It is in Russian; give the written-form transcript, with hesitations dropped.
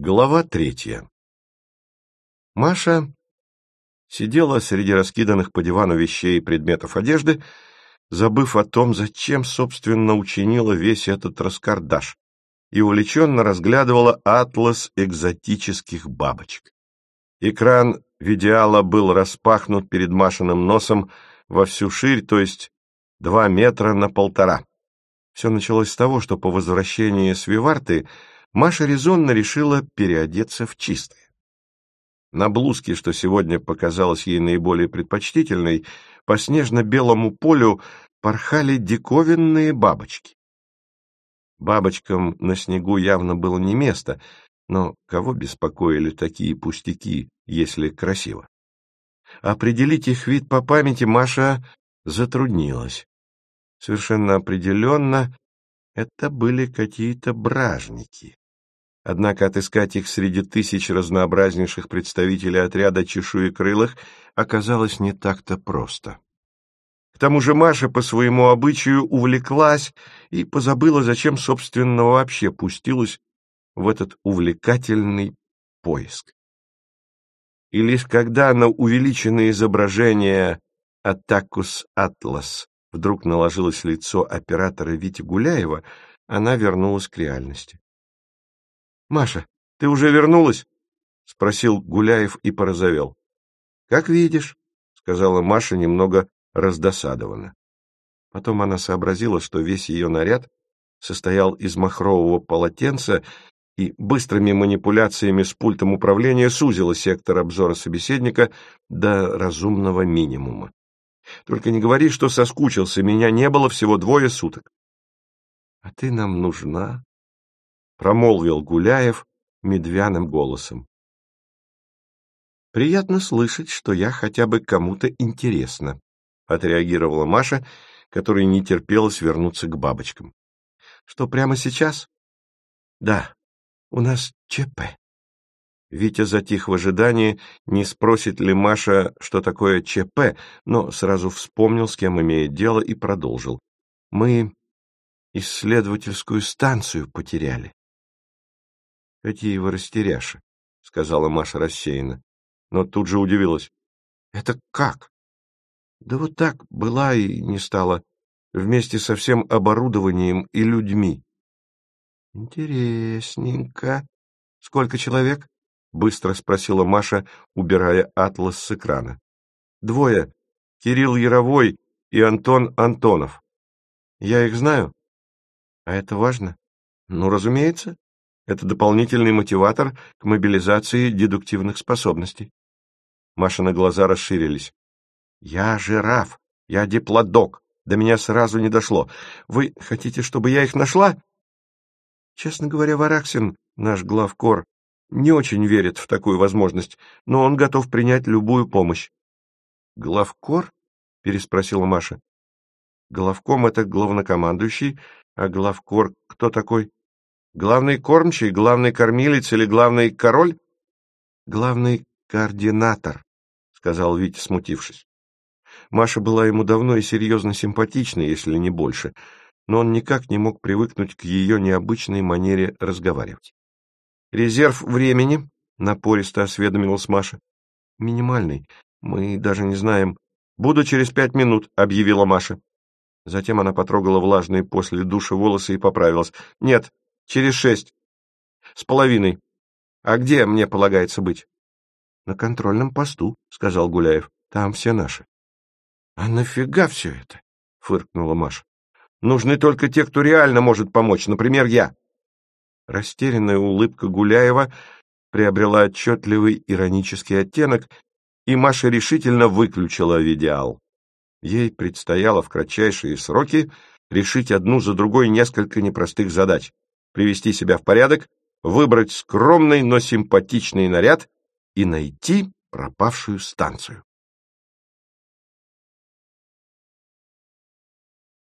Глава 3. Маша сидела среди раскиданных по дивану вещей и предметов одежды, забыв о том, зачем, собственно, учинила весь этот раскардаш, и увлеченно разглядывала атлас экзотических бабочек. Экран видеала был распахнут перед Машиным носом во всю ширь, то есть 2 метра на 1,5. Все началось с того, что по возвращении с Виварты Маша резонно решила переодеться в чистое. На блузке, что сегодня показалась ей наиболее предпочтительной, по снежно-белому полю порхали диковинные бабочки. Бабочкам на снегу явно было не место, но кого беспокоили такие пустяки, если красиво? Определить их вид по памяти Маша затруднилась. Совершенно определенно это были какие-то бражники. Однако отыскать их среди тысяч разнообразнейших представителей отряда чешуекрылых оказалось не так-то просто. К тому же Маша по своему обычаю увлеклась и позабыла, зачем, собственно, вообще пустилась в этот увлекательный поиск. И лишь когда на увеличенное изображение «Атакус Атлас» вдруг наложилось лицо оператора Вити Гуляева, она вернулась к реальности. — Маша, ты уже вернулась? — спросил Гуляев и порозовел. — Как видишь, — сказала Маша немного раздосадованно. Потом она сообразила, что весь ее наряд состоял из махрового полотенца, и быстрыми манипуляциями с пультом управления сузила сектор обзора собеседника до разумного минимума. — Только не говори, что соскучился, меня не было всего 2 суток. — А ты нам нужна, — промолвил Гуляев медвяным голосом. — Приятно слышать, что я хотя бы кому-то интересна, — отреагировала Маша, которой не терпелось вернуться к бабочкам. — Что, прямо сейчас? — Да, у нас ЧП. Витя затих в ожидании, не спросит ли Маша, что такое ЧП, но сразу вспомнил, с кем имеет дело, и продолжил. — Мы исследовательскую станцию потеряли. — Какие вы растеряши, — сказала Маша рассеянно, но тут же удивилась. — Это как? — Да вот так, была и не стала, вместе со всем оборудованием и людьми. — Интересненько. Сколько человек? — быстро спросила Маша, убирая атлас с экрана. — 2. Кирилл Яровой и Антон Антонов. — Я их знаю? — А это важно? — Ну, разумеется. Это дополнительный мотиватор к мобилизации дедуктивных способностей. Машины глаза расширились. — Я жираф, я диплодок. До меня сразу не дошло. Вы хотите, чтобы я их нашла? Честно говоря, Вараксин, наш главкор, не очень верит в такую возможность, но он готов принять любую помощь. — Главкор? — переспросила Маша. — Главком — это главнокомандующий, а главкор кто такой? Главный кормчий, главный кормилец или главный король? — Главный координатор, — сказал Витя, смутившись. Маша была ему давно и серьезно симпатична, если не больше, но он никак не мог привыкнуть к ее необычной манере разговаривать. — Резерв времени? — напористо осведомилась Маша. — Минимальный. Мы даже не знаем. — Буду через 5 минут, — объявила Маша. Затем она потрогала влажные после душа волосы и поправилась. — Нет, через 6:30. А где мне полагается быть? — На контрольном посту, — сказал Гуляев. — Там все наши. — А нафига все это? — фыркнула Маша. — Нужны только те, кто реально может помочь, например, я. Растерянная улыбка Гуляева приобрела отчетливый иронический оттенок, и Маша решительно выключила видеал. Ей предстояло в кратчайшие сроки решить одну за другой несколько непростых задач: привести себя в порядок, выбрать скромный, но симпатичный наряд и найти пропавшую станцию.